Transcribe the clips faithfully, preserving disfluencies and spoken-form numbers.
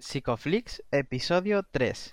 Psicoflix, episodio tres.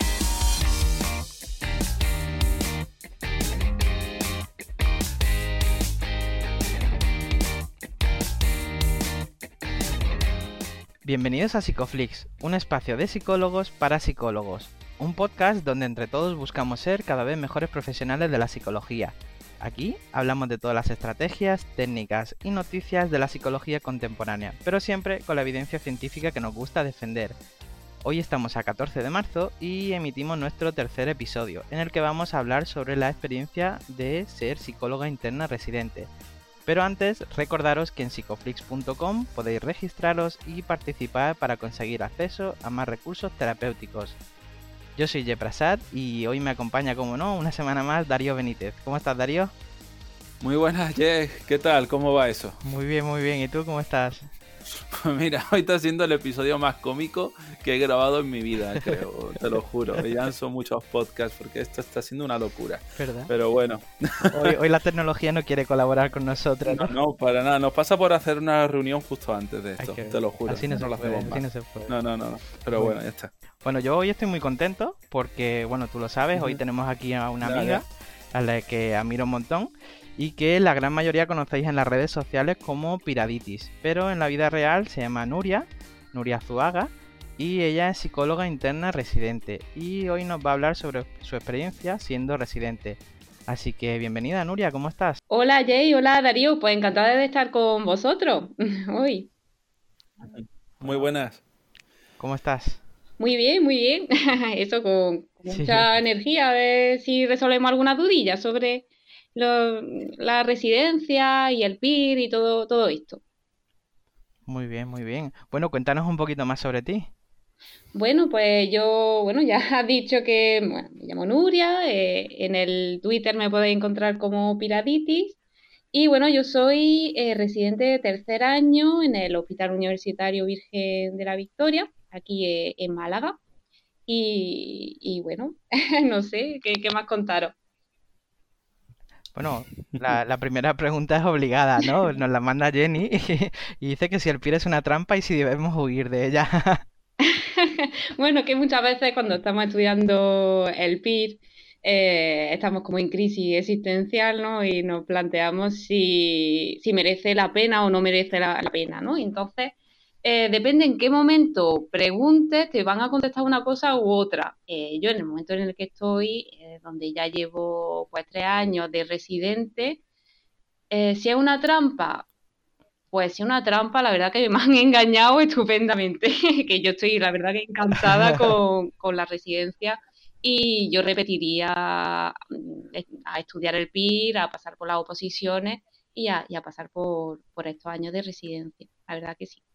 Bienvenidos a Psicoflix, un espacio de psicólogos para psicólogos. Un podcast donde entre todos buscamos ser cada vez mejores profesionales de la psicología. Aquí hablamos de todas las estrategias, técnicas y noticias de la psicología contemporánea, pero siempre con la evidencia científica que nos gusta defender. Hoy estamos a catorce de marzo y emitimos nuestro tercer episodio, en el que vamos a hablar sobre la experiencia de ser psicóloga interna residente. Pero antes, recordaros que en psicoflix punto com podéis registraros y participar para conseguir acceso a más recursos terapéuticos. Yo soy Ye Prasad y hoy me acompaña, como no, una semana más Darío Benítez. ¿Cómo estás, Darío? Muy buenas, Ye. ¿Qué tal? ¿Cómo va eso? Muy bien, muy bien. ¿Y tú cómo estás? Pues mira, hoy está siendo el episodio más cómico que he grabado en mi vida, creo, te lo juro. Ya son muchos podcasts porque esto está siendo una locura. ¿Verdad? Pero bueno. Hoy, hoy la tecnología no quiere colaborar con nosotros, ¿no? No, no, para nada. Nos pasa por hacer una reunión justo antes de esto, que... te lo juro. Así no, no se lo puede, hacemos así más. no se puede. No, no, no, no. Pero bueno. bueno, ya está. Bueno, yo hoy estoy muy contento porque, bueno, tú lo sabes, Uh-huh. hoy tenemos aquí a una ya, amiga ya. a la que admiro un montón y que la gran mayoría conocéis en las redes sociales como Piraditis, pero en la vida real se llama Nuria, Nuria Zuaga, y ella es psicóloga interna residente y hoy nos va a hablar sobre su experiencia siendo residente. Así que bienvenida, Nuria, ¿cómo estás? Hola Jay, hola Darío, pues encantada de estar con vosotros hoy. Muy buenas. ¿Cómo estás? Muy bien, muy bien. Eso con, con Sí. mucha energía, a ver si resolvemos alguna dudilla sobre lo, la residencia y el P I R y todo, todo esto. Muy bien, muy bien. Bueno, cuéntanos un poquito más sobre ti. Bueno, pues yo, bueno, ya has dicho que, bueno, me llamo Nuria, eh, en el Twitter me podéis encontrar como Piraditis. Y bueno, yo soy eh, residente de tercer año en el Hospital Universitario Virgen de la Victoria, aquí eh, en Málaga. Y, y bueno, no sé, ¿qué, qué más contaros? Bueno, la, la primera pregunta es obligada, ¿no? Nos la manda Jenny y, y dice que si el P I R es una trampa y si debemos huir de ella. Bueno, que muchas veces cuando estamos estudiando el P I R, eh, estamos como en crisis existencial, ¿no? Y nos planteamos si, si merece la pena o no merece la, la pena, ¿no? Y entonces, eh, depende en qué momento preguntes, te van a contestar una cosa u otra. Eh, yo en el momento en el que estoy, eh, donde ya llevo pues tres años de residente, eh, si es una trampa, pues si es una trampa, la verdad que me han engañado estupendamente, que yo estoy, la verdad que encantada con, con la residencia y yo repetiría a estudiar el P I R, a pasar por las oposiciones y a, y a pasar por, por estos años de residencia, la verdad que sí.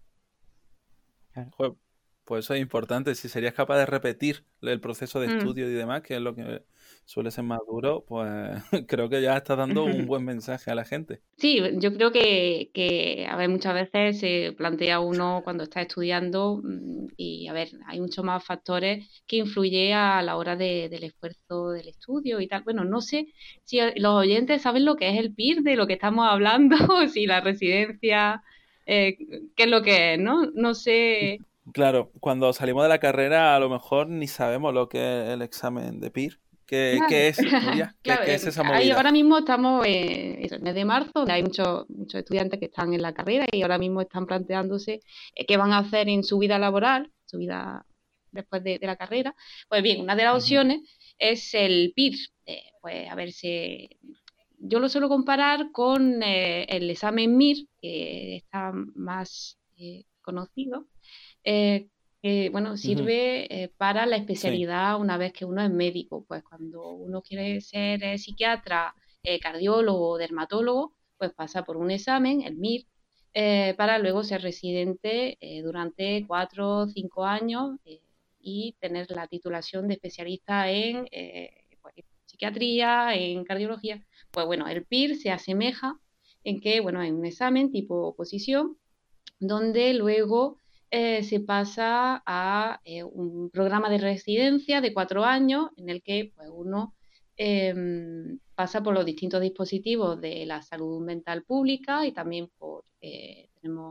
Joder, pues eso es importante. Si serías capaz de repetir el proceso de estudio mm. y demás, que es lo que suele ser más duro, pues creo que ya estás dando un buen mensaje a la gente. Sí, yo creo que, que a ver, muchas veces se plantea uno cuando está estudiando y, a ver, hay muchos más factores que influyen a la hora de, del esfuerzo del estudio y tal. Bueno, no sé si los oyentes saben lo que es el P I R, de lo que estamos hablando, si la residencia, eh, qué es lo que es, ¿no? No sé... Claro, cuando salimos de la carrera a lo mejor ni sabemos lo que es el examen de P I R. ¿Qué, claro. ¿qué es, Nuria? ¿Qué, claro, ¿qué es esa movida? Ahí ahora mismo estamos en el mes de marzo, donde hay muchos, muchos estudiantes que están en la carrera y ahora mismo están planteándose qué van a hacer en su vida laboral, su vida después de, de la carrera. Pues bien, una de las uh-huh. opciones es el P I R. Eh, pues a ver si... Yo lo suelo comparar con eh, el examen M I R, que está más eh, conocido, eh, que bueno, sirve uh-huh. eh, para la especialidad sí. Una vez que uno es médico. Pues cuando uno quiere ser eh, psiquiatra, eh, cardiólogo o dermatólogo, pues pasa por un examen, el M I R, eh, para luego ser residente eh, durante cuatro o cinco años eh, y tener la titulación de especialista en eh, pues, psiquiatría, en cardiología. Pues bueno, el P I R se asemeja en que, bueno, hay un examen tipo oposición, donde luego eh, se pasa a eh, un programa de residencia de cuatro años en el que pues, uno eh, pasa por los distintos dispositivos de la salud mental pública y también por, eh, tenemos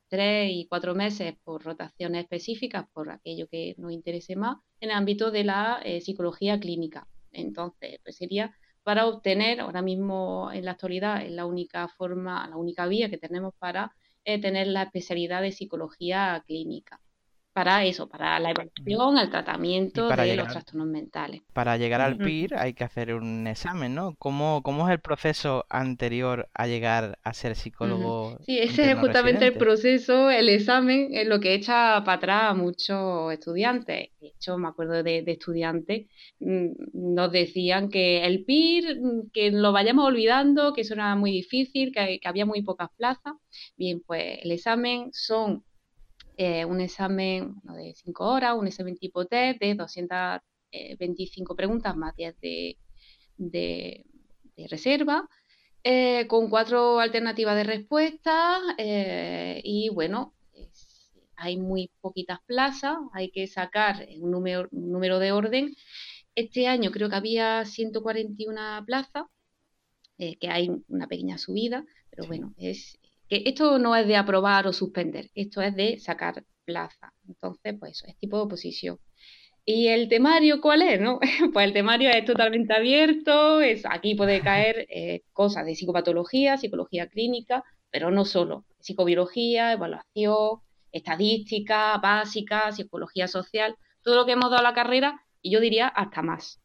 tres y cuatro meses por rotaciones específicas, por aquello que nos interese más, en el ámbito de la eh, psicología clínica. Entonces, pues sería para obtener, ahora mismo en la actualidad es la única forma, la única vía que tenemos para eh, tener la especialidad de psicología clínica. Para eso, para la evaluación, el tratamiento de llegar, los trastornos mentales. Para llegar al P I R hay que hacer un examen, ¿no? ¿Cómo, cómo es el proceso anterior a llegar a ser psicólogo? Sí, ese es justamente el proceso, el examen, es lo que echa para atrás a muchos estudiantes. De hecho, me acuerdo de, de estudiantes, nos decían que el P I R, que lo vayamos olvidando, que eso era muy difícil, que, que había muy pocas plazas. Bien, pues el examen son Eh, un examen bueno, de cinco horas, un examen tipo test de doscientas veinticinco preguntas más diez de, de, de reserva, eh, con cuatro alternativas de respuesta eh, y bueno, es, hay muy poquitas plazas, hay que sacar un número, un número de orden. Este año creo que había ciento cuarenta y una plazas, eh, que hay una pequeña subida, pero sí. Bueno, es que esto no es de aprobar o suspender, esto es de sacar plaza. Entonces, pues eso, es tipo de oposición. ¿Y el temario cuál es, no? Pues el temario es totalmente abierto, es, aquí puede caer eh, cosas de psicopatología, psicología clínica, pero no solo, psicobiología, evaluación, estadística básica, psicología social, todo lo que hemos dado a la carrera, y yo diría hasta más.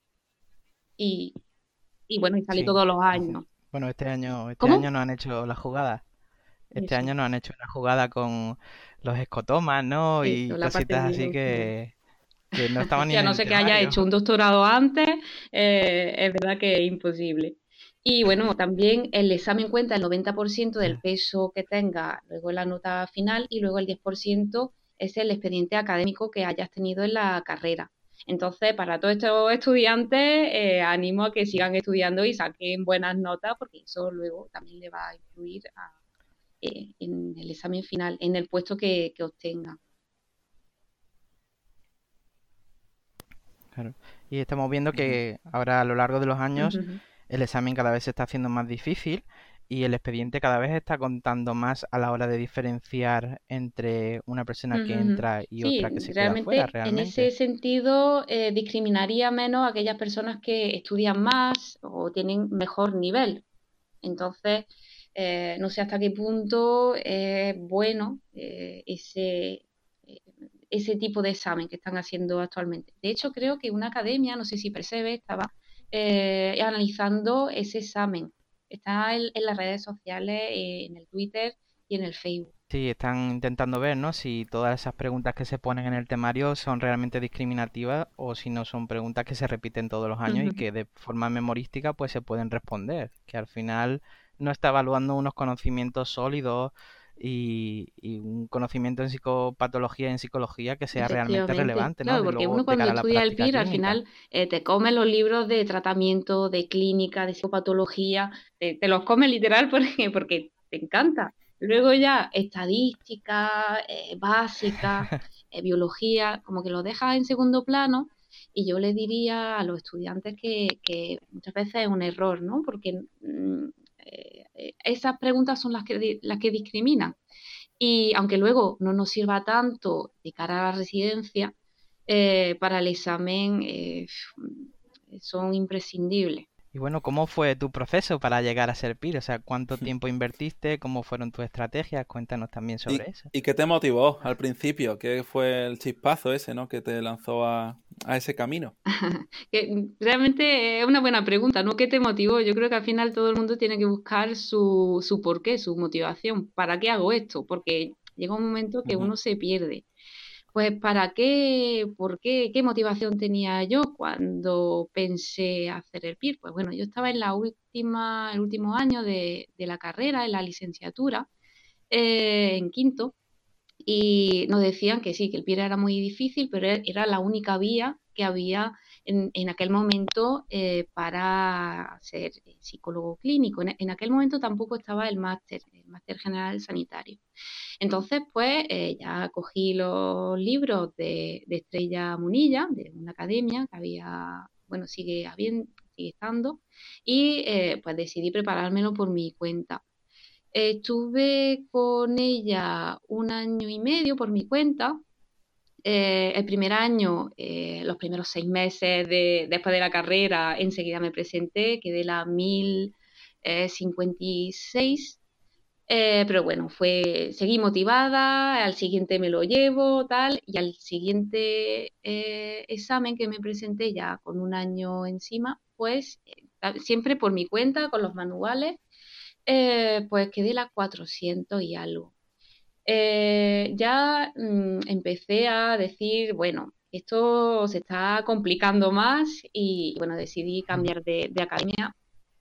Y, y bueno, y sale sí, todos los años. Bueno, este año, este año no han hecho la jugada. Este Eso. año nos han hecho una jugada con los escotomas, ¿no? Y Eso, cositas así que, que no estaban ni o sea, en no el sé temario. Que haya hecho un doctorado antes, eh, es verdad que es imposible. Y bueno, también el examen cuenta el noventa por ciento del peso que tenga luego en la nota final y luego el diez por ciento es el expediente académico que hayas tenido en la carrera. Entonces, para todos estos estudiantes, eh, animo a que sigan estudiando y saquen buenas notas porque eso luego también le va a influir a en el examen final, en el puesto que, que obtenga. Claro. Y estamos viendo que ahora a lo largo de los años uh-huh. el examen cada vez se está haciendo más difícil y el expediente cada vez está contando más a la hora de diferenciar entre una persona uh-huh. que entra y sí, otra que se realmente, queda fuera. Realmente, en ese sentido, eh, discriminaría menos a aquellas personas que estudian más o tienen mejor nivel. Entonces, Eh, no sé hasta qué punto es bueno eh, ese, eh, ese tipo de examen que están haciendo actualmente. De hecho, creo que una academia, no sé si Percebe, estaba eh, analizando ese examen. Está en, en las redes sociales, eh, en el Twitter y en el Facebook. Sí, están intentando ver, ¿no? Si todas esas preguntas que se ponen en el temario son realmente discriminativas o si no son preguntas que se repiten todos los años uh-huh. y que de forma memorística pues se pueden responder. Que al final no está evaluando unos conocimientos sólidos y, y un conocimiento en psicopatología y en psicología que sea realmente relevante, ¿no? Claro, porque uno cuando estudia el P I R al final eh, te come los libros de tratamiento, de clínica, de psicopatología, te, te los come literal porque, porque te encanta. Luego ya estadística, eh, básica, eh, biología, como que lo dejas en segundo plano. Y yo le diría a los estudiantes que, que muchas veces es un error, ¿no? Porque mmm, eh, esas preguntas son las que, las que discriminan. Y aunque luego no nos sirva tanto de cara a la residencia, eh, para el examen eh, son imprescindibles. Y bueno, ¿cómo fue tu proceso para llegar a ser P I R? O sea, ¿cuánto tiempo invertiste? ¿Cómo fueron tus estrategias? Cuéntanos también sobre ¿Y, eso. ¿Y qué te motivó al principio? ¿Qué fue el chispazo ese, ¿no? que te lanzó a, a ese camino? que realmente es una buena pregunta, ¿no? ¿Qué te motivó? Yo creo que al final todo el mundo tiene que buscar su, su porqué, su motivación. ¿Para qué hago esto? Porque llega un momento que uh-huh. uno se pierde. Pues, ¿para qué? ¿Por qué? ¿Qué motivación tenía yo cuando pensé hacer el P I R? Pues bueno, yo estaba en la última, el último año de, de la carrera, en la licenciatura, eh, en quinto, y nos decían que sí, que el P I R era muy difícil, pero era la única vía que había en, en aquel momento eh, para ser psicólogo clínico. En, en aquel momento tampoco estaba el máster, el máster general sanitario. Entonces, pues, eh, ya cogí los libros de, de Estrella Munilla, de una academia que había, bueno, sigue habiendo, sigue estando, y eh, pues decidí preparármelo por mi cuenta. Estuve con ella un año y medio por mi cuenta. Eh, el primer año, eh, los primeros seis meses de, después de la carrera, enseguida me presenté, quedé la mil cincuenta y seis. Eh, pero bueno, fue, seguí motivada, al siguiente me lo llevo, tal, y al siguiente eh, examen que me presenté ya con un año encima, pues eh, siempre por mi cuenta, con los manuales, eh, pues quedé la cuatrocientos y algo. Eh, ya mm, empecé a decir, bueno, esto se está complicando más y bueno, decidí cambiar de, de academia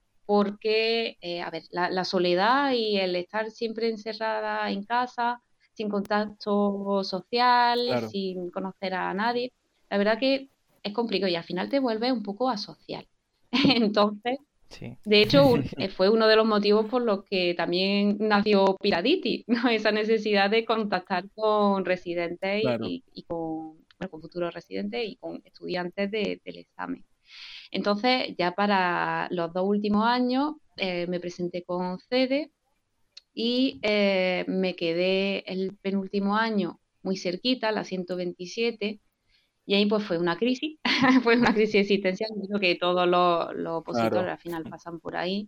porque, eh, a ver, la, la soledad y el estar siempre encerrada en casa, sin contacto social, Claro. sin conocer a nadie, la verdad que es complicado y al final te vuelves un poco asocial. Entonces, Sí. de hecho, un- eh, fue uno de los motivos por los que también nació Piraditi, ¿no? Esa necesidad de contactar con residentes y, Claro. y- y con, bueno, con futuros residentes y con estudiantes de- del examen. Entonces, ya para los dos últimos años eh, me presenté con CEDE y eh, me quedé el penúltimo año muy cerquita, la ciento veintisiete, y ahí pues fue una crisis, fue una crisis existencial, creo que todos los, los opositores Claro. al final pasan por ahí,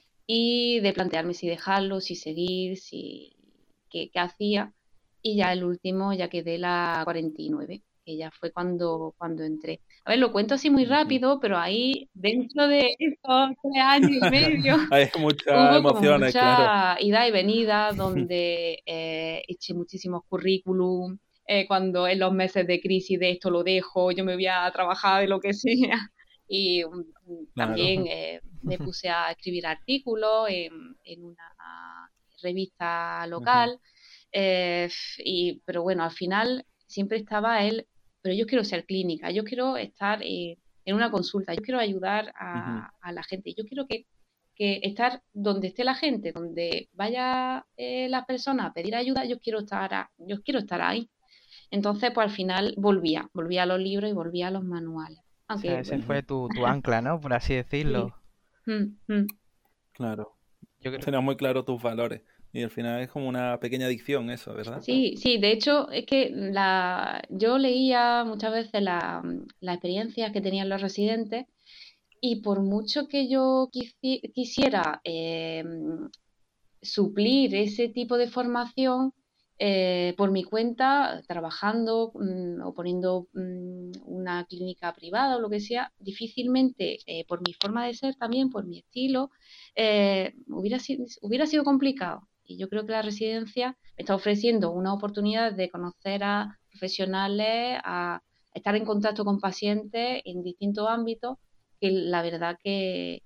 y de plantearme si dejarlo, si seguir, si qué, qué hacía, y ya el último ya quedé la cuarenta y nueve, que ya fue cuando, cuando entré. A ver, lo cuento así muy Ujú. rápido, pero ahí dentro de estos tres años y medio Hay muchas hubo como emociones, claro. mucha ida y venida donde eh, eché muchísimos currículum, eh, cuando en los meses de crisis de esto lo dejo, yo me voy a trabajar de lo que sea. Y um, también Claro. eh, me puse a escribir artículos en, en una revista Ujú. local. eh, y, pero bueno, al final siempre estaba él, pero yo quiero ser clínica, yo quiero estar eh, en una consulta, yo quiero ayudar Ujú. a, a la gente, yo quiero que que estar donde esté la gente, donde vaya eh, las personas a pedir ayuda, yo quiero estar, a- yo quiero estar ahí. Entonces, pues al final volvía, volvía a los libros y volvía a los manuales. O sea, Aunque, ese bueno, Ujú. fue tu, tu ancla, ¿no? Por así sí. decirlo. Mm, mm. Claro. Yo creo. Tenías muy claro tus valores. Y al final es como una pequeña adicción eso, ¿verdad? Sí, sí, de hecho es que la, yo leía muchas veces la, las experiencias que tenían los residentes y por mucho que yo quisi- quisiera eh, suplir ese tipo de formación eh, por mi cuenta, trabajando mm, o poniendo mm, una clínica privada o lo que sea, difícilmente, eh, por mi forma de ser también, por mi estilo, eh, hubiera, sido, hubiera sido complicado. Y yo creo que la residencia me está ofreciendo una oportunidad de conocer a profesionales, a estar en contacto con pacientes en distintos ámbitos, que la verdad que,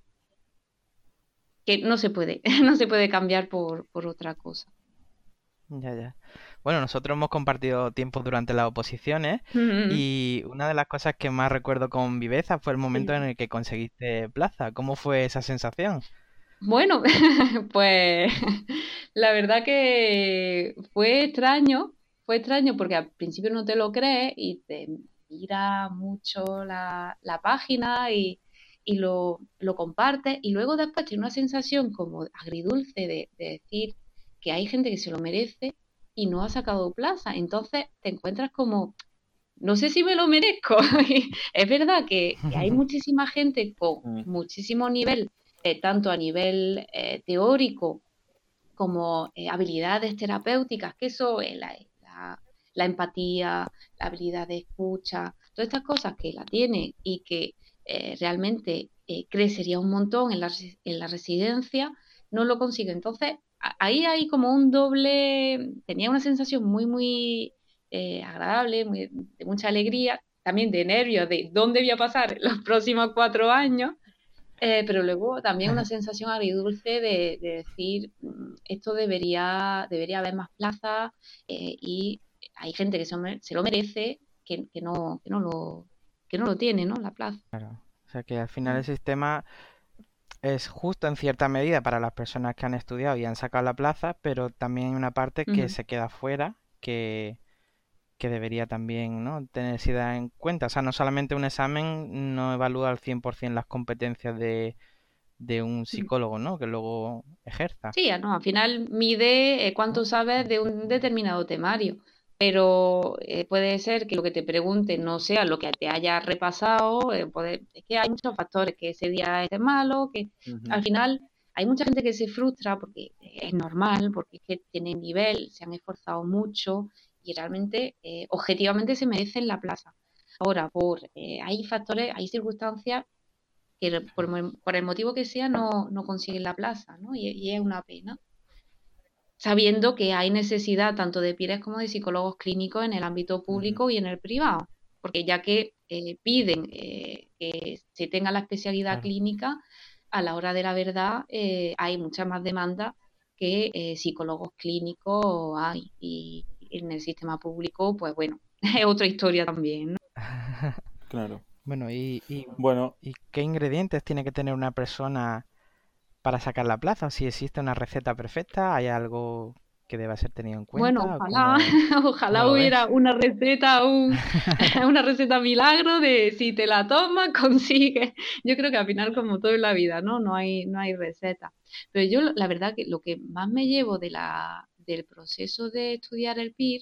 que no se puede, no se puede cambiar por, por otra cosa. Ya, ya. Bueno, nosotros hemos compartido tiempo durante las oposiciones y una de las cosas que más recuerdo con viveza fue el momento en el que conseguiste plaza. ¿Cómo fue esa sensación? Bueno, pues la verdad que fue extraño, fue extraño porque al principio no te lo crees y te mira mucho la, la página y, y lo, lo compartes y luego después tienes una sensación como agridulce de, de decir que hay gente que se lo merece y no ha sacado plaza. Entonces te encuentras como, no sé si me lo merezco. Y es verdad que, que hay muchísima gente con Mm. muchísimo nivel, eh, tanto a nivel eh, teórico como eh, habilidades terapéuticas, que eso es la, la- la empatía, la habilidad de escucha, todas estas cosas que la tiene y que eh, realmente eh, crecería un montón en la, resi- en la residencia, no lo consigue. Entonces, a- ahí hay como un doble, tenía una sensación muy, muy eh, agradable, muy- de mucha alegría, también de nervios de dónde voy a pasar los próximos cuatro años, eh, pero luego también una sensación agridulce de, de decir, mm, esto debería, debería haber más plazas eh, y hay gente que se, me- se lo merece, que, que no, que no lo, que no lo tiene, ¿no? La plaza. Claro. O sea que al final el Mm, sistema es justo en cierta medida para las personas que han estudiado y han sacado la plaza, pero también hay una parte que ujú. se queda fuera, que, que debería también, ¿no?, tenerse en cuenta. O sea, no solamente un examen no evalúa al cien por ciento las competencias de, de un psicólogo, ¿no? Que luego ejerza. Sí, no, al final mide eh, cuánto sabes de un determinado temario, pero eh, puede ser que lo que te pregunte no sea lo que te haya repasado, eh, puede- es que hay muchos factores, que ese día esté malo, que Ujú. al final hay mucha gente que se frustra porque es normal, porque es que tienen nivel, se han esforzado mucho y realmente, eh, objetivamente se merecen la plaza. Ahora, por eh, hay factores, hay circunstancias que por, mo- por el motivo que sea no, no consiguen la plaza, ¿no? Y, y es una pena, sabiendo que hay necesidad tanto de peers como de psicólogos clínicos en el ámbito Ujú. público y en el privado, porque ya que eh, piden eh, que se tenga la especialidad Claro. clínica, a la hora de la verdad eh, hay mucha más demanda que eh, psicólogos clínicos hay, y en el sistema público, pues bueno, es otra historia también, ¿no? Claro. Bueno, y, y, Bueno, ¿y qué ingredientes tiene que tener una persona para sacar la plaza? Si existe una receta perfecta, ¿hay algo que deba ser tenido en Bueno, cuenta? ojalá, ¿Cómo, cómo ojalá lo hubiera ves? una receta, un, una receta milagro de si te la tomas, consigues. Yo creo que al final, como todo en la vida, ¿no? No hay, no hay receta. Pero yo, la verdad, que lo que más me llevo de la, del proceso de estudiar el P I R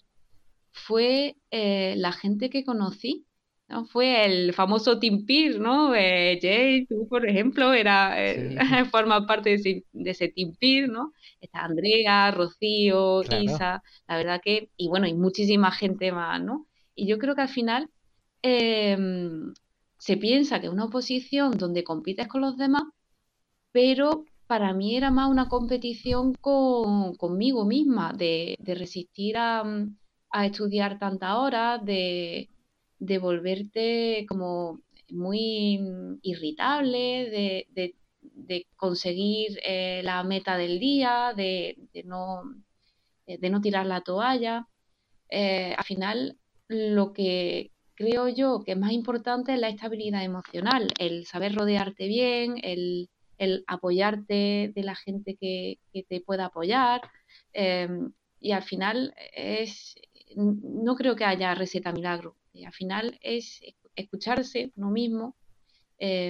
fue eh, la gente que conocí, ¿no? Fue el famoso Team P I R, ¿no? Eh, Jay, tú, por ejemplo, era, eh, Sí, sí, forma parte de ese, de ese Team P I R, ¿no? Está Andrea, Rocío, claro. Isa, la verdad que, y bueno, y muchísima gente más, ¿no? Y yo creo que al final eh, se piensa que es una oposición donde compites con los demás, pero para mí era más una competición con, conmigo misma, de, de resistir a, mm, a estudiar tantas horas, de, de volverte como muy mm, irritable, de, de- de conseguir eh, la meta del día, de, de no, eh, de no tirar la toalla. Eh, al final, lo que creo yo que es más importante es la estabilidad emocional, el saber rodearte bien, el, el apoyarte de la gente que, que te pueda apoyar. eh, y al final es, no creo que haya receta milagro. Y al final es escucharse uno mismo, eh,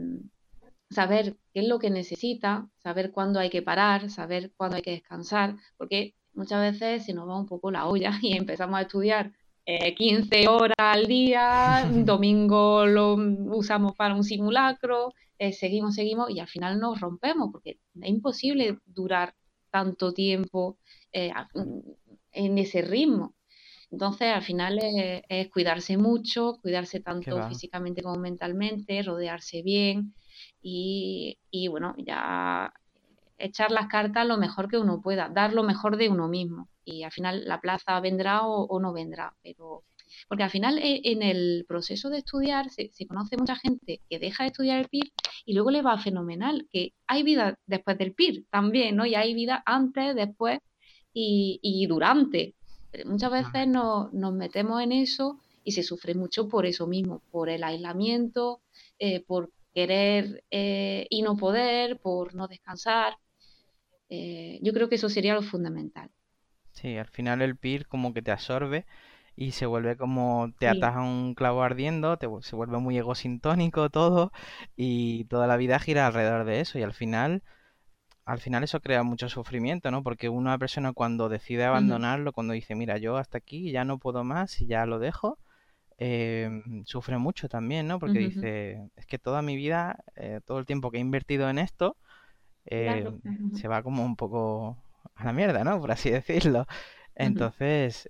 saber qué es lo que necesita, saber cuándo hay que parar, saber cuándo hay que descansar, porque muchas veces se nos va un poco la olla y empezamos a estudiar eh, quince horas al día, un domingo lo usamos para un simulacro, eh, seguimos, seguimos y al final nos rompemos porque es imposible durar tanto tiempo eh, en ese ritmo. Entonces, al final es, es cuidarse mucho, cuidarse Que tanto va. físicamente como mentalmente, rodearse bien y, y, bueno, ya echar las cartas lo mejor que uno pueda, dar lo mejor de uno mismo. Y al final la plaza vendrá o, o no vendrá, pero porque al final eh, en el proceso de estudiar se, se conoce mucha gente que deja de estudiar el P I R y luego le va fenomenal, que hay vida después del P I R también, ¿no? Y hay vida antes, después y, y durante. Muchas veces Efectivamente. nos, nos metemos en eso y se sufre mucho por eso mismo, por el aislamiento, eh, por querer eh, y no poder, por no descansar. Eh, yo creo que eso sería lo fundamental. Sí, al final el P I R como que te absorbe y se vuelve como te Sí. atas a un clavo ardiendo, te, vu- se vuelve muy egosintónico todo y toda la vida gira alrededor de eso y al final, al final eso crea mucho sufrimiento, ¿no? Porque una persona cuando decide Ujú, abandonarlo, cuando dice, mira, yo hasta aquí ya no puedo más y ya lo dejo, eh, sufre mucho también, ¿no? Porque ujú, ujú. dice, es que toda mi vida, eh, todo el tiempo que he invertido en esto, eh, Claro. Ujú, se va como un poco a la mierda, ¿no? Por así decirlo. ujú. Entonces,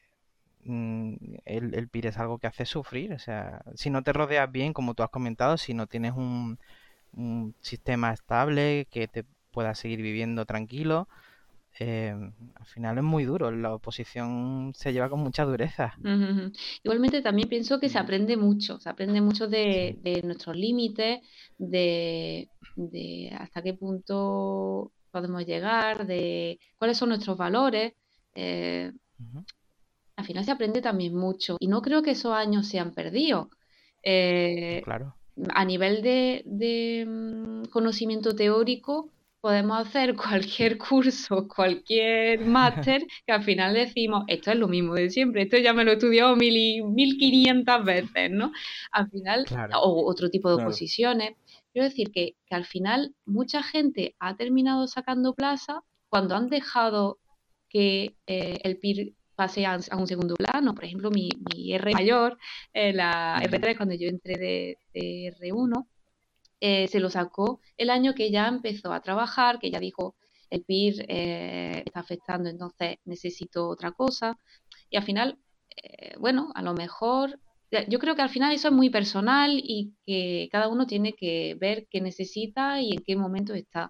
mm, el, el P I R es algo que hace sufrir. O sea, si no te rodeas bien, como tú has comentado, si no tienes un, un sistema estable que te pueda seguir viviendo tranquilo, eh, al final es muy duro. La oposición se lleva con mucha dureza. Ujú, ujú. Igualmente también pienso que se mm, aprende mucho, se aprende mucho de, Sí. de nuestros límites, de, de hasta qué punto podemos llegar, de cuáles son nuestros valores. eh, Ujú. Al final se aprende también mucho y no creo que esos años sean perdidos. No, Eh, claro. a nivel de, de, mm, conocimiento teórico, podemos hacer cualquier curso, cualquier máster, que al final decimos, esto es lo mismo de siempre, esto ya me lo he estudiado mil y, mil quinientas veces, ¿no? Al final, Claro. o otro tipo de claro. oposiciones. Quiero decir que, que al final mucha gente ha terminado sacando plaza cuando han dejado que eh, el P I R pase a, a un segundo plano. Por ejemplo, mi, mi R mayor, eh, la Ujú. R tres, cuando yo entré de, de R uno, eh, se lo sacó el año que ya empezó a trabajar, que ya dijo, el P I R eh, está afectando, entonces necesito otra cosa. Y al final, eh, bueno, a lo mejor, yo creo que al final eso es muy personal y que cada uno tiene que ver qué necesita y en qué momento está.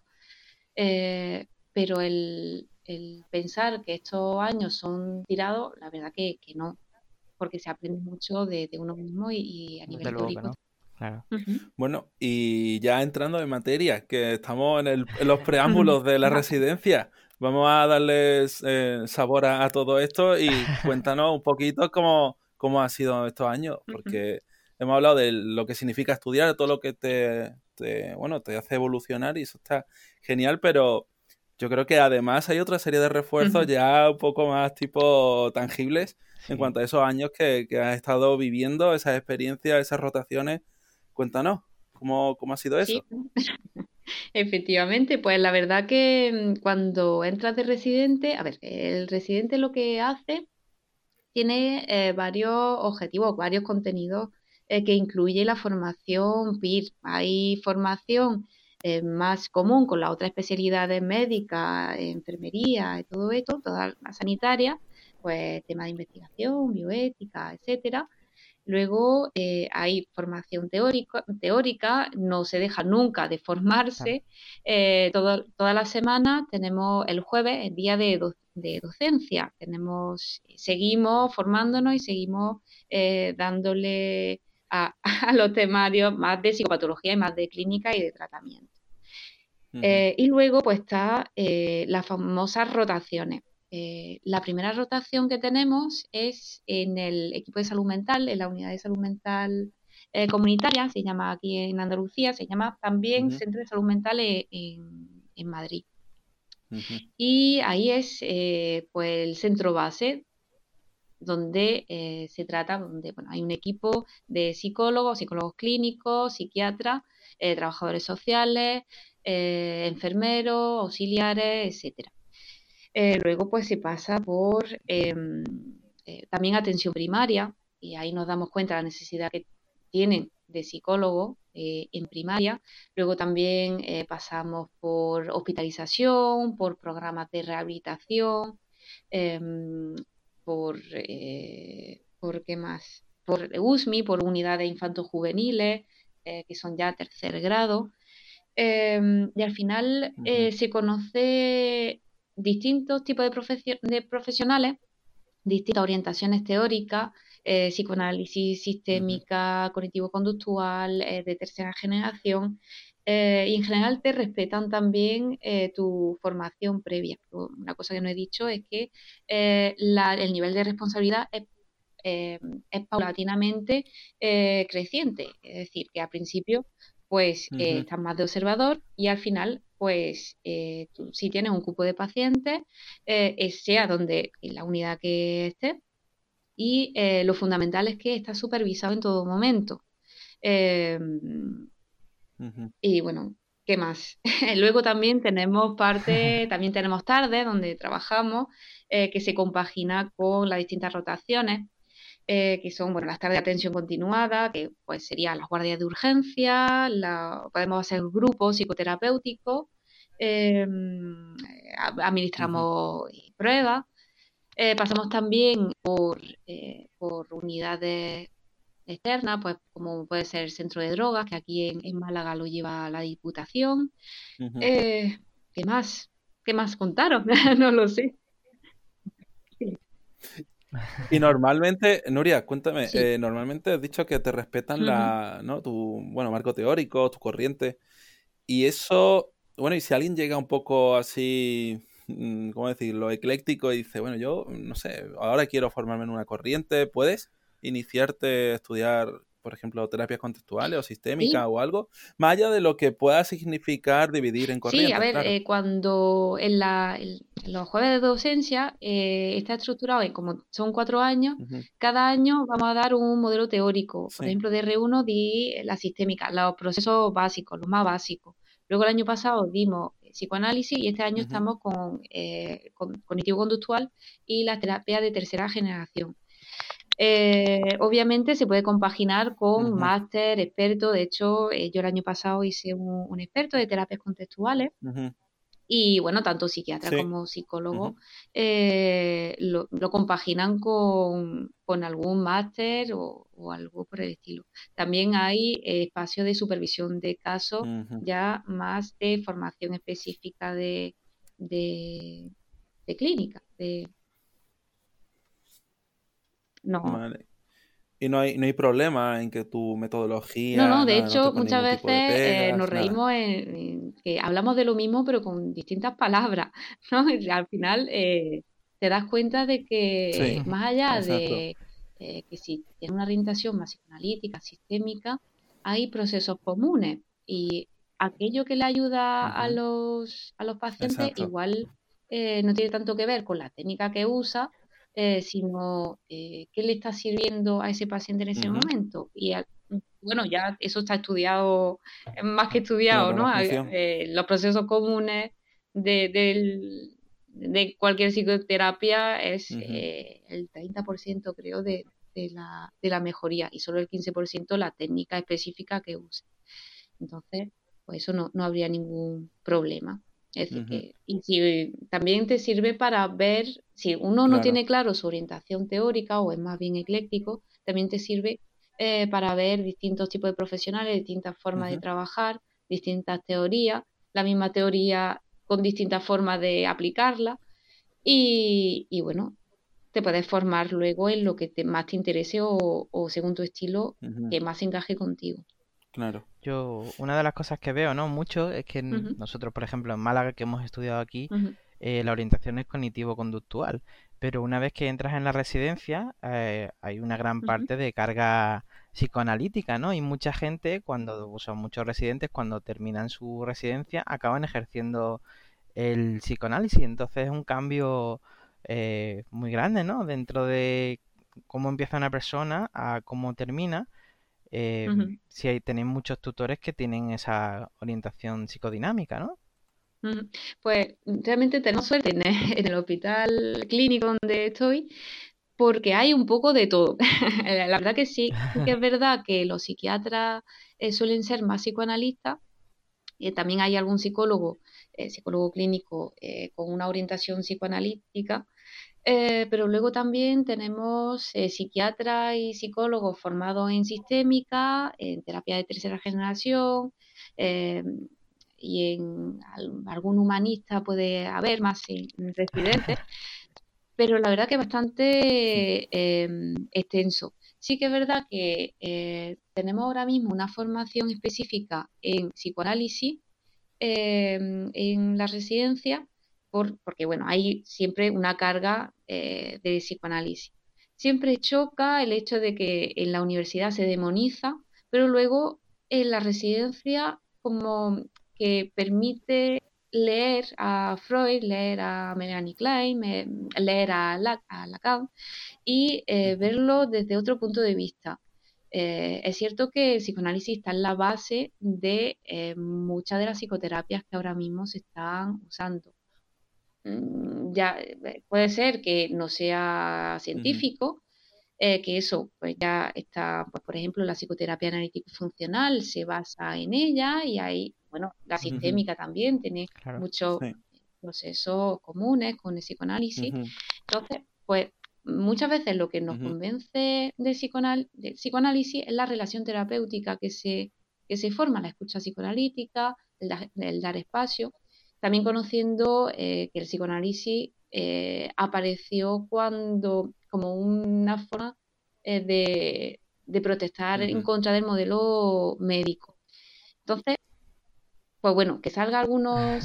Eh, pero el, el pensar que estos años son tirados, la verdad que, que no, porque se aprende mucho de, de uno mismo y, y a nivel Desde luego que teórico. no. Claro. Ujú. Bueno, y ya entrando en materia, que estamos en, el- en los preámbulos de la Vale. residencia, vamos a darles eh, sabor a, a todo esto y cuéntanos un poquito cómo, cómo han sido estos años, Ujú. porque hemos hablado de lo que significa estudiar, todo lo que te, te, bueno, te hace evolucionar y eso está genial, pero yo creo que además hay otra serie de refuerzos Ujú. ya un poco más tipo tangibles en Sí. cuanto a esos años que, que has estado viviendo, esas experiencias, esas rotaciones. Cuéntanos, ¿cómo, cómo ha sido Sí, eso? efectivamente, pues la verdad que mm, cuando entras de residente, a ver, el residente lo que hace tiene eh, varios objetivos, varios contenidos eh, que incluye la formación P I R. Hay formación eh, más común con las otras especialidades médicas, enfermería y todo esto, toda la sanitaria, pues tema de investigación, bioética, etcétera. Luego eh, hay formación teórico, teórica, no se deja nunca de Claro. formarse. Eh, todo- toda la semana tenemos el jueves, el día de, do- de docencia. Tenemos, seguimos formándonos y seguimos eh, dándole a, a los temarios más de psicopatología y más de clínica y de tratamiento. Ujú, Eh, y luego pues está eh, las famosas rotaciones. Eh, la primera rotación que tenemos es en el equipo de salud mental, en la unidad de salud mental eh, comunitaria, se llama aquí en Andalucía, se llama también ujú, Centro de Salud Mental e- en, en Madrid. ujú, Y ahí es eh, pues el centro base donde eh, se trata, donde bueno, hay un equipo de psicólogos, psicólogos clínicos, psiquiatras, eh, trabajadores sociales, eh, enfermeros, auxiliares, etcétera. Eh, luego pues se pasa por eh, eh, también atención primaria y ahí nos damos cuenta de la necesidad que tienen de psicólogos eh, en primaria. Luego también eh, pasamos por hospitalización, por programas de rehabilitación, eh, por, eh, ¿por qué más? Por U S M I, por unidades infantos juveniles, eh, que son ya tercer grado. Eh, y al final ujú, eh, se conoce distintos tipos de, profesio- de profesionales, distintas orientaciones teóricas, eh, psicoanálisis ujú, sistémica, cognitivo-conductual, eh, de tercera generación, eh, y en general te respetan también eh, tu formación previa. Una cosa que no he dicho es que eh, la- el nivel de responsabilidad es, eh, es paulatinamente eh, creciente, es decir, que al principio pues eh, ujú. estás más de observador y al final pues eh, tú, si tienes un cupo de pacientes, eh, eh, sea donde en la unidad que estés, y eh, lo fundamental es que está supervisado en todo momento. Eh, Ujú, y bueno, ¿qué más? Luego también tenemos parte, también tenemos tarde donde trabajamos, eh, que se compagina con las distintas rotaciones, eh, que son bueno, las tardes de atención continuada, que pues serían las guardias de urgencia, la, podemos hacer grupos psicoterapéuticos, eh, ujú, administramos pruebas. Eh, pasamos también por, eh, por unidades externas, pues como puede ser el centro de drogas, que aquí en, en Málaga lo lleva la Diputación. ujú. Eh, ¿Qué más? ¿Qué más contaron? No lo sé. Sí. Y normalmente, Nuria, cuéntame, Sí. eh, normalmente has dicho que te respetan Ujú. la, ¿no? Tu, bueno, marco teórico, tu corriente. Y eso, bueno, y si alguien llega un poco así, mm, ¿cómo decirlo?, ecléctico y dice, bueno, yo, no sé, ahora quiero formarme en una corriente, ¿puedes iniciarte a estudiar por ejemplo, terapias contextuales o sistémicas sí. o algo, más allá de lo que pueda significar dividir en corrientes. Sí, a ver, claro. eh, cuando en, la, en los jueves de docencia eh, está estructurado en como son cuatro años, uh-huh. cada año vamos a dar un modelo teórico. Por sí. ejemplo, de R uno di la sistémica, los procesos básicos, los más básicos. Luego el año pasado dimos psicoanálisis y este año uh-huh. estamos con, eh, con cognitivo-conductual y las terapias de tercera generación. Eh, obviamente se puede compaginar con uh-huh. máster, experto. De hecho, eh, yo el año pasado hice un, un experto de terapias contextuales uh-huh. y bueno, tanto psiquiatra sí. como psicólogo uh-huh. eh, lo, lo compaginan con, con algún máster o, o algo por el estilo. También hay eh, espacio de supervisión de casos uh-huh. ya más de formación específica de, de, de clínica, de No. Vale. Y no hay, no hay problema en que tu metodología... No, no, de nada, hecho, no muchas veces pegas, eh, nos nada. reímos en, en que hablamos de lo mismo, pero con distintas palabras, ¿no? Y al final eh, te das cuenta de que Sí, más allá exacto. de eh, que si tienes una orientación más psicoanalítica, sistémica, hay procesos comunes y aquello que le ayuda uh-huh. a los a los pacientes Exacto. igual eh, no tiene tanto que ver con la técnica que usa, Eh, sino eh, qué le está sirviendo a ese paciente en ese uh-huh. momento. Y a, bueno, ya eso está estudiado, más que estudiado, claro, ¿no? Eh, los procesos comunes de, de, de cualquier psicoterapia es uh-huh. eh, el treinta por ciento creo de, de, la, de la mejoría y solo el quince por ciento la técnica específica que use. Entonces, pues eso no, no habría ningún problema. Es decir, uh-huh. que, y si también te sirve para ver, si uno no claro. tiene claro su orientación teórica o es más bien ecléctico, también te sirve eh, para ver distintos tipos de profesionales, distintas formas uh-huh. de trabajar, distintas teorías, la misma teoría con distintas formas de aplicarla y, y bueno, te puedes formar luego en lo que te, más te interese o, o según tu estilo uh-huh. que más encaje contigo. Claro. Yo, una de las cosas que veo, ¿no? Mucho es que Uh-huh. nosotros, por ejemplo, en Málaga, que hemos estudiado aquí, Uh-huh. eh, la orientación es cognitivo-conductual, pero una vez que entras en la residencia, eh, hay una gran Uh-huh. parte de carga psicoanalítica, ¿no? Y mucha gente, cuando, o sea, muchos residentes, cuando terminan su residencia, acaban ejerciendo el psicoanálisis. Entonces es un cambio eh, muy grande, ¿no? Dentro de cómo empieza una persona a cómo termina. Eh, Uh-huh. si hay, tenéis muchos tutores que tienen esa orientación psicodinámica, ¿no? Uh-huh. Pues realmente tenemos suerte en el, en el hospital clínico donde estoy, porque hay un poco de todo. La verdad que sí, sí que es verdad que los psiquiatras eh, suelen ser más psicoanalistas. Eh, también hay algún psicólogo, eh, psicólogo clínico eh, con una orientación psicoanalítica. Eh, pero luego también tenemos eh, psiquiatras y psicólogos formados en sistémica, en terapia de tercera generación, eh, y en algún humanista puede haber más en residentes, pero la verdad que es bastante eh, extenso. Sí que es verdad que eh, tenemos ahora mismo una formación específica en psicoanálisis eh, en la residencia, por, porque bueno, hay siempre una carga eh, de psicoanálisis. Siempre choca el hecho de que en la universidad se demoniza, pero luego en la residencia como que permite leer a Freud, leer a Melanie Klein, leer a, La, a Lacan y eh, verlo desde otro punto de vista. Eh, es cierto que el psicoanálisis está en la base de eh, muchas de las psicoterapias que ahora mismo se están usando. Mm, ya puede ser que no sea científico, uh-huh. eh, que eso pues ya está, pues, por ejemplo, la psicoterapia analítico funcional se basa en ella y hay, bueno, la sistémica uh-huh. también tiene claro. muchos sí. procesos comunes con el psicoanálisis. Uh-huh. Entonces, pues muchas veces lo que nos uh-huh. convence de, psicoanal, de psicoanálisis es la relación terapéutica que se, que se forma, la escucha psicoanalítica, el, da, el dar espacio, también conociendo eh, que el psicoanálisis eh, apareció cuando como una forma eh, de, de protestar uh-huh. en contra del modelo médico. Entonces, pues bueno, que salga algunos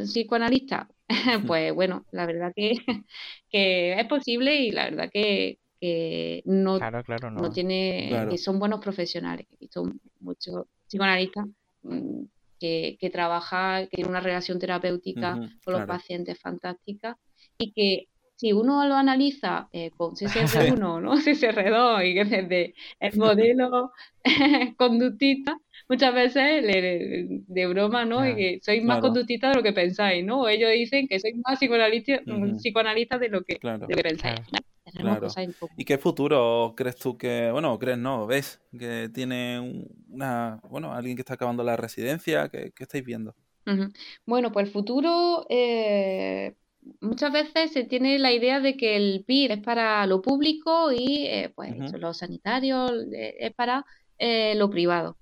psicoanalistas, pues bueno, la verdad que, que es posible y la verdad que, que no, Claro, claro, no no. tiene, Claro. que son buenos profesionales. He visto muchos psicoanalistas mm, que, que trabajan, que tienen una relación terapéutica Ujú, con los claro. pacientes fantástica y que si uno lo analiza eh, con C S R uno, ¿no? C S R dos y que desde el modelo conductista, muchas veces le- de broma, ¿no? Y Claro. que sois más Claro. conductistas de lo que pensáis, ¿no? Ellos dicen que sois más psicoanalistas Ujú, psicoanalistas de lo que, claro. de lo que pensáis. Claro. Al final, tenemos Claro. cosas en común. ¿Y qué futuro crees tú que, bueno, crees no, ves que tiene un- una, bueno, alguien que está acabando la residencia? ¿Qué, qué estáis viendo? Ujú. Bueno, pues el futuro, eh, muchas veces se tiene la idea de que el P I R es para lo público y eh, pues Ujú, eso, los sanitarios eh, es para eh, lo privado.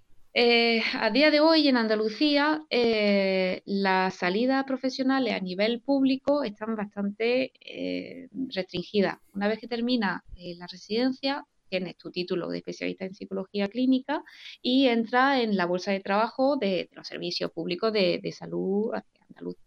Eh, a día de hoy en Andalucía eh, las salidas profesionales a nivel público están bastante eh, restringidas. Una vez que termina eh, la residencia, tienes tu título de especialista en psicología clínica y entras en la bolsa de trabajo de, de los servicios públicos de, de salud andaluz.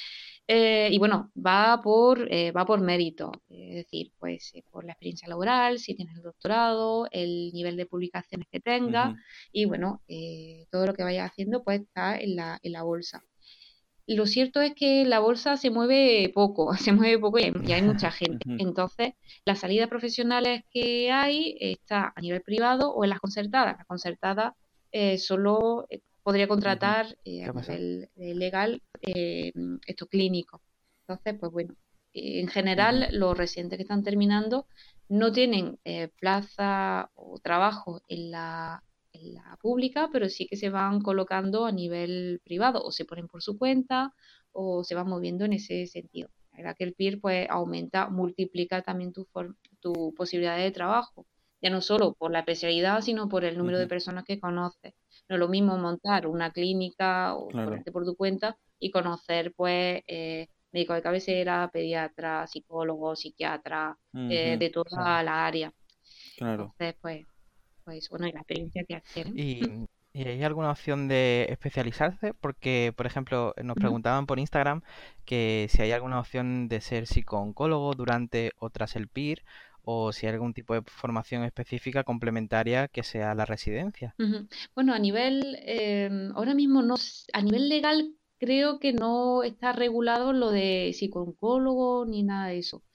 Eh, y bueno, va por, eh, va por mérito, es decir, pues eh, por la experiencia laboral, si tienes el doctorado, el nivel de publicaciones que tengas ujú, y bueno, eh, todo lo que vayas haciendo pues está en la, en la bolsa. Lo cierto es que la bolsa se mueve poco, se mueve poco y hay, y hay mucha gente. ujú, Entonces, las salidas profesionales que hay está a nivel privado o en las concertadas. Las concertadas eh, solo eh, podría ujú. contratar eh, ¿Qué a ha pasado? nivel eh, legal eh, estos clínicos. Entonces, pues bueno, eh, en Ujú, general los residentes que están terminando no tienen eh, plaza o trabajo en la, en la pública, pero sí que se van colocando a nivel privado o se ponen por su cuenta o se van moviendo en ese sentido. La verdad que el P I R pues aumenta, multiplica también tu, for- tu posibilidad de trabajo, ya no solo por la especialidad, sino por el número de ujú, personas que conoces. No es lo mismo montar una clínica o claro. ponerte por tu cuenta y conocer pues eh, médicos de cabecera, pediatras, psicólogos, psiquiatras, eh, Ujú, de Claro. toda la área. claro. Entonces, pues, pues bueno, y la experiencia que adquieren. ¿Y, y hay alguna opción de especializarse? Porque, por ejemplo, nos Ujú. preguntaban por Instagram que si hay alguna opción de ser psicooncólogo durante o tras el P I R, o si hay algún tipo de formación específica complementaria que sea la residencia. Ujú. Bueno, a nivel, eh, ahora mismo no, s- a nivel legal creo que no está regulado lo de psicooncólogo ni nada de eso.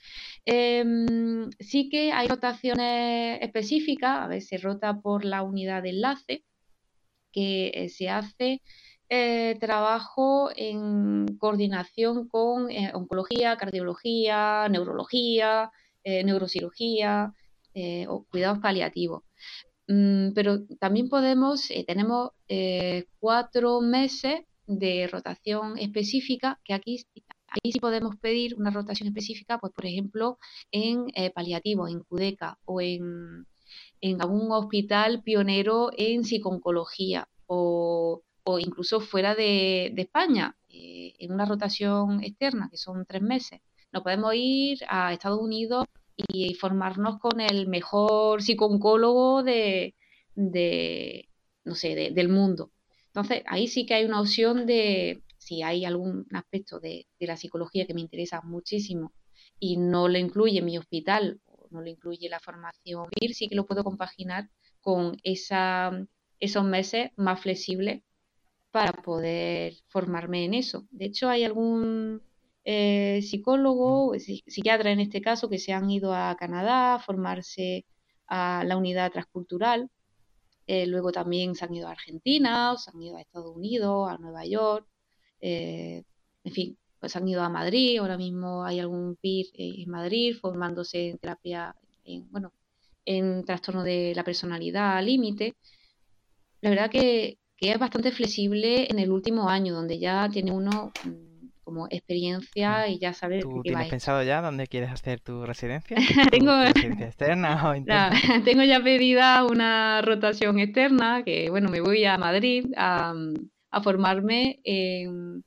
Em, sí que hay rotaciones específicas, a veces rota por la unidad de enlace, que eh, se hace eh, trabajo en coordinación con eh, oncología, cardiología, neurología, eh, neurocirugía eh, o cuidados paliativos. Mm, pero también podemos, eh, tenemos eh, cuatro meses de rotación específica, que aquí, aquí sí podemos pedir una rotación específica, pues por ejemplo, en eh, paliativos, en Cudeca o en, en algún hospital pionero en psiconcología o, o incluso fuera de, de España, eh, en una rotación externa, que son tres meses. Nos podemos ir a Estados Unidos y formarnos con el mejor psicooncólogo de, de no sé, de- del mundo. Entonces, ahí sí que hay una opción de, si hay algún aspecto de, de la psicología que me interesa muchísimo y no lo incluye mi hospital, o no lo incluye la formación P I R, sí que lo puedo compaginar con esa, esos meses más flexibles para poder formarme en eso. De hecho, hay algún eh, psicólogo, psi- psiquiatra en este caso, que se han ido a Canadá a formarse a la unidad transcultural. Eh, luego también se han ido a Argentina, se han ido a Estados Unidos, a Nueva York, eh, en fin, pues han ido a Madrid. Ahora mismo hay algún P I R en Madrid formándose en terapia, en, bueno, en trastorno de la personalidad límite. La verdad que, que es bastante flexible en el último año, donde ya tiene uno mm, como Claro. experiencia y ya sabe de ¿Tú qué va tienes esto. pensado ya dónde quieres hacer tu residencia? Tengo, ¿Tu, tu residencia externa o la- interna? tengo ya pedida una rotación externa, que bueno, me voy a Madrid a, a formarme en,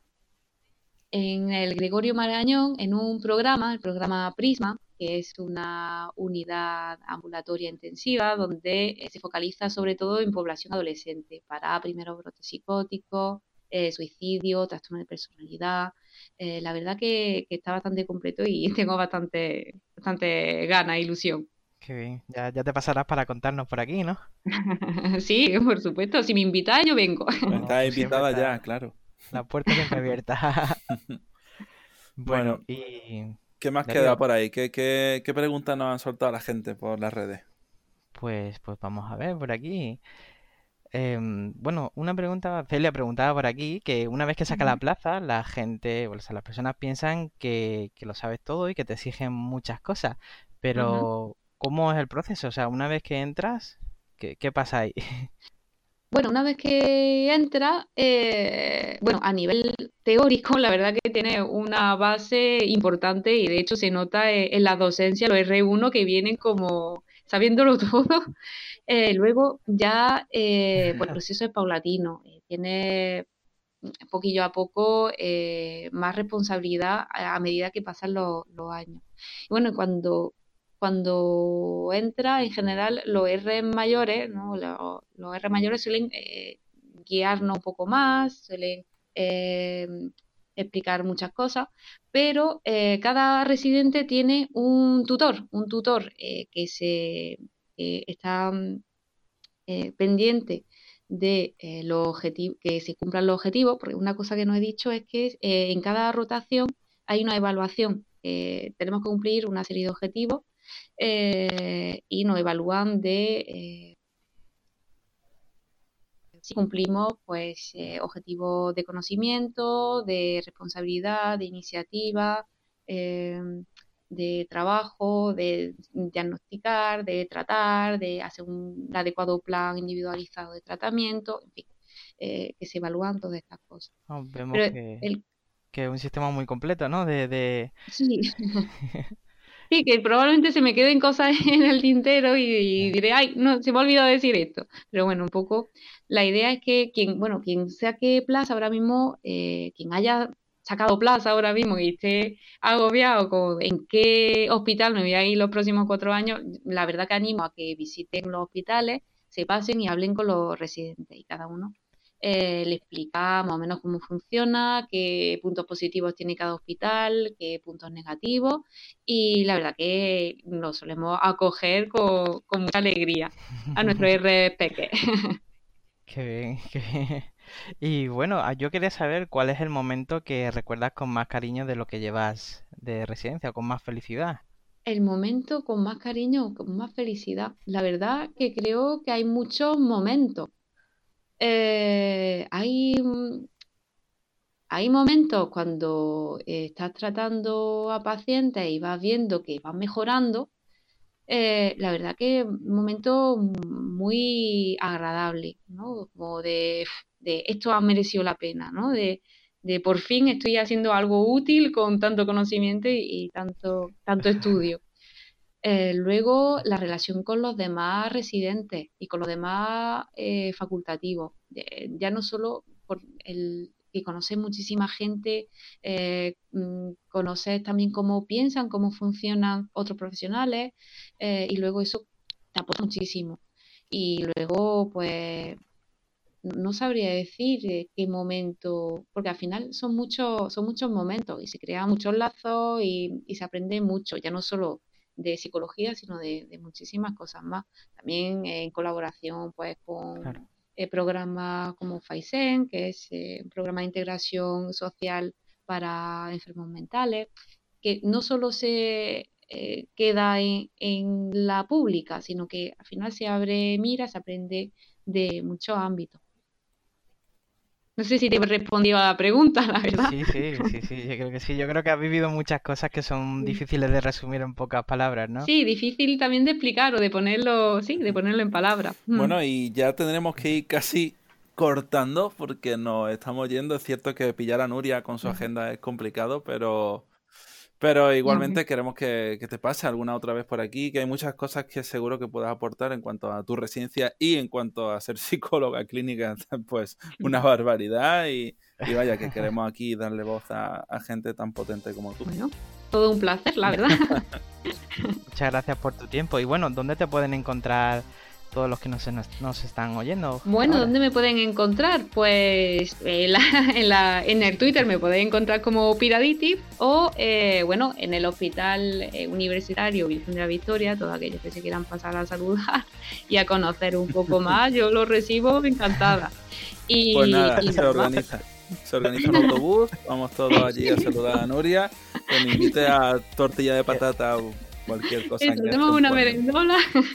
en el Gregorio Marañón en un programa, el programa Prisma, que es una unidad ambulatoria intensiva donde eh, se focaliza sobre todo en población adolescente para primeros brotes psicóticos, eh, suicidio, trastorno de personalidad. Eh, la verdad que, que está bastante completo y tengo bastante, bastante gana e ilusión. Qué bien. Ya, ya te pasarás para contarnos por aquí, ¿no? Sí, por supuesto. Si me invitáis, yo vengo. Pues No, estás pues siempre invitada está ya, claro. la puerta siempre abierta. Bueno, Bueno, y ¿qué más queda Darío, por ahí? ¿Qué, qué, qué preguntas nos han soltado la gente por las redes? pues, pues vamos a ver por aquí. Em, bueno, una pregunta, Celia preguntaba por aquí que una vez que saca la Ujú, plaza, la gente, o sea, las personas piensan que, que lo sabes todo y que te exigen muchas cosas, ujú. pero ¿cómo es el proceso? O sea, una vez que entras, ¿qué, qué pasa ahí? Bueno, una vez que entra, eh, bueno, a nivel teórico, la verdad que tiene una base importante y de hecho se nota eh, en la docencia, los R uno que vienen como sabiéndolo todo. Eh, luego ya, eh, pues el proceso es paulatino, eh, tiene poquillo a poco eh, más responsabilidad a, a medida que pasan los, los años. Y bueno, cuando, cuando entra, en general, los R mayores, ¿no? Los, los R mayores suelen eh, guiarnos un poco más, suelen eh, explicar muchas cosas, pero eh, cada residente tiene un tutor, un tutor eh, que se eh, está eh, pendiente de eh, los objetivos, que se cumplan los objetivos, porque una cosa que no he dicho es que eh, en cada rotación hay una evaluación. Eh, tenemos que cumplir una serie de objetivos eh, y nos evalúan de eh, si cumplimos pues eh, objetivos de conocimiento, de responsabilidad, de iniciativa, eh, de trabajo, de diagnosticar, de tratar, de hacer un adecuado plan individualizado de tratamiento, en fin, eh, que se evalúan todas estas cosas. Oh, vemos Pero que, el, que es un sistema muy completo, ¿no? De, de... sí, sí, que probablemente se me queden cosas en el tintero y, y Ya. diré, ay, no, se me ha olvidado decir esto. Pero bueno, un poco la idea es que quien, bueno, quien saque plaza ahora mismo, eh, quien haya sacado plaza ahora mismo y esté agobiado con en qué hospital me voy a ir los próximos cuatro años, la verdad que animo a que visiten los hospitales, se pasen y hablen con los residentes y cada uno eh, le explica más o menos cómo funciona, qué puntos positivos tiene cada hospital, qué puntos negativos y la verdad que nos solemos acoger con, con mucha alegría a nuestro R P. Qué bien, qué bien. Y bueno, ah, yo quería saber cuál es el momento que recuerdas con más cariño de lo que llevas de residencia, o con más felicidad. El momento con más cariño, con más felicidad. La verdad que creo que hay muchos momentos. Eh, hay, mm, hay momentos cuando eh, estás tratando a pacientes y vas viendo que van mejorando. Eh, la verdad que un momento muy agradable, ¿no? Como de, de esto ha merecido la pena, ¿no? De, de por fin estoy haciendo algo útil con tanto conocimiento y, y tanto, tanto estudio. Eh, luego, la relación con los demás residentes y con los demás eh, facultativos. Eh, ya no solo por el que conoces muchísima gente, eh, mm, conoces también cómo piensan, cómo funcionan otros profesionales, eh, y luego eso te aporta muchísimo. Y luego, pues, no sabría decir eh, qué momento, porque al final son muchos, son muchos momentos y se crean muchos lazos y, y se aprende mucho, ya no solo de psicología, sino de, de muchísimas cosas más. También eh, en colaboración pues Claro. con eh, programas como FAISEN, que es eh, un programa de integración social para enfermos mentales, que no solo se eh, queda en, en la pública, sino que al final se abre miras, se aprende de muchos ámbitos. No sé si te he respondido a la pregunta, la verdad. Sí, sí, sí, sí, yo creo que sí. Yo creo que has vivido muchas cosas que son difíciles de resumir en pocas palabras, ¿no? Sí, difícil también de explicar o de ponerlo, sí, de ponerlo en palabras. Mm. Bueno, y ya tendremos que ir casi cortando porque nos estamos yendo. Es cierto que pillar a Nuria con su agenda es complicado, pero, pero igualmente queremos que, que te pase alguna otra vez por aquí, que hay muchas cosas que seguro que puedas aportar en cuanto a tu residencia y en cuanto a ser psicóloga clínica, pues una barbaridad y, y vaya que queremos aquí darle voz a, a gente tan potente como tú. Bueno, todo un placer, la verdad. Muchas gracias por tu tiempo. Y bueno, ¿dónde te pueden encontrar todos los que nos, nos están oyendo? Bueno, ahora? ¿dónde me pueden encontrar? Pues en, la, en, la, en el Twitter me podéis encontrar como Piraditif o, eh, bueno, en el Hospital eh, Universitario Virgen de la Victoria, todos aquellos que se quieran pasar a saludar y a conocer un poco más, yo lo recibo encantada. Y, pues nada, y se organiza. Se organiza un autobús, vamos todos allí a saludar a Nuria, que me invite a tortilla de patata o cualquier cosa. Eso, tenemos una merendola.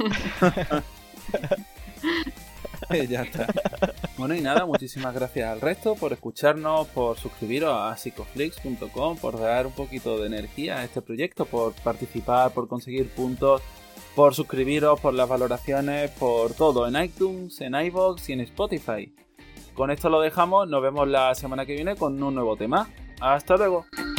Ya está. Bueno, y nada, muchísimas gracias al resto por escucharnos, por suscribiros a psicoflix punto com, por dar un poquito de energía a este proyecto, por participar, por conseguir puntos, por suscribiros, por las valoraciones, por todo en iTunes, en iVoox y en Spotify. Con esto lo dejamos, nos vemos la semana que viene con un nuevo tema. ¡Hasta luego!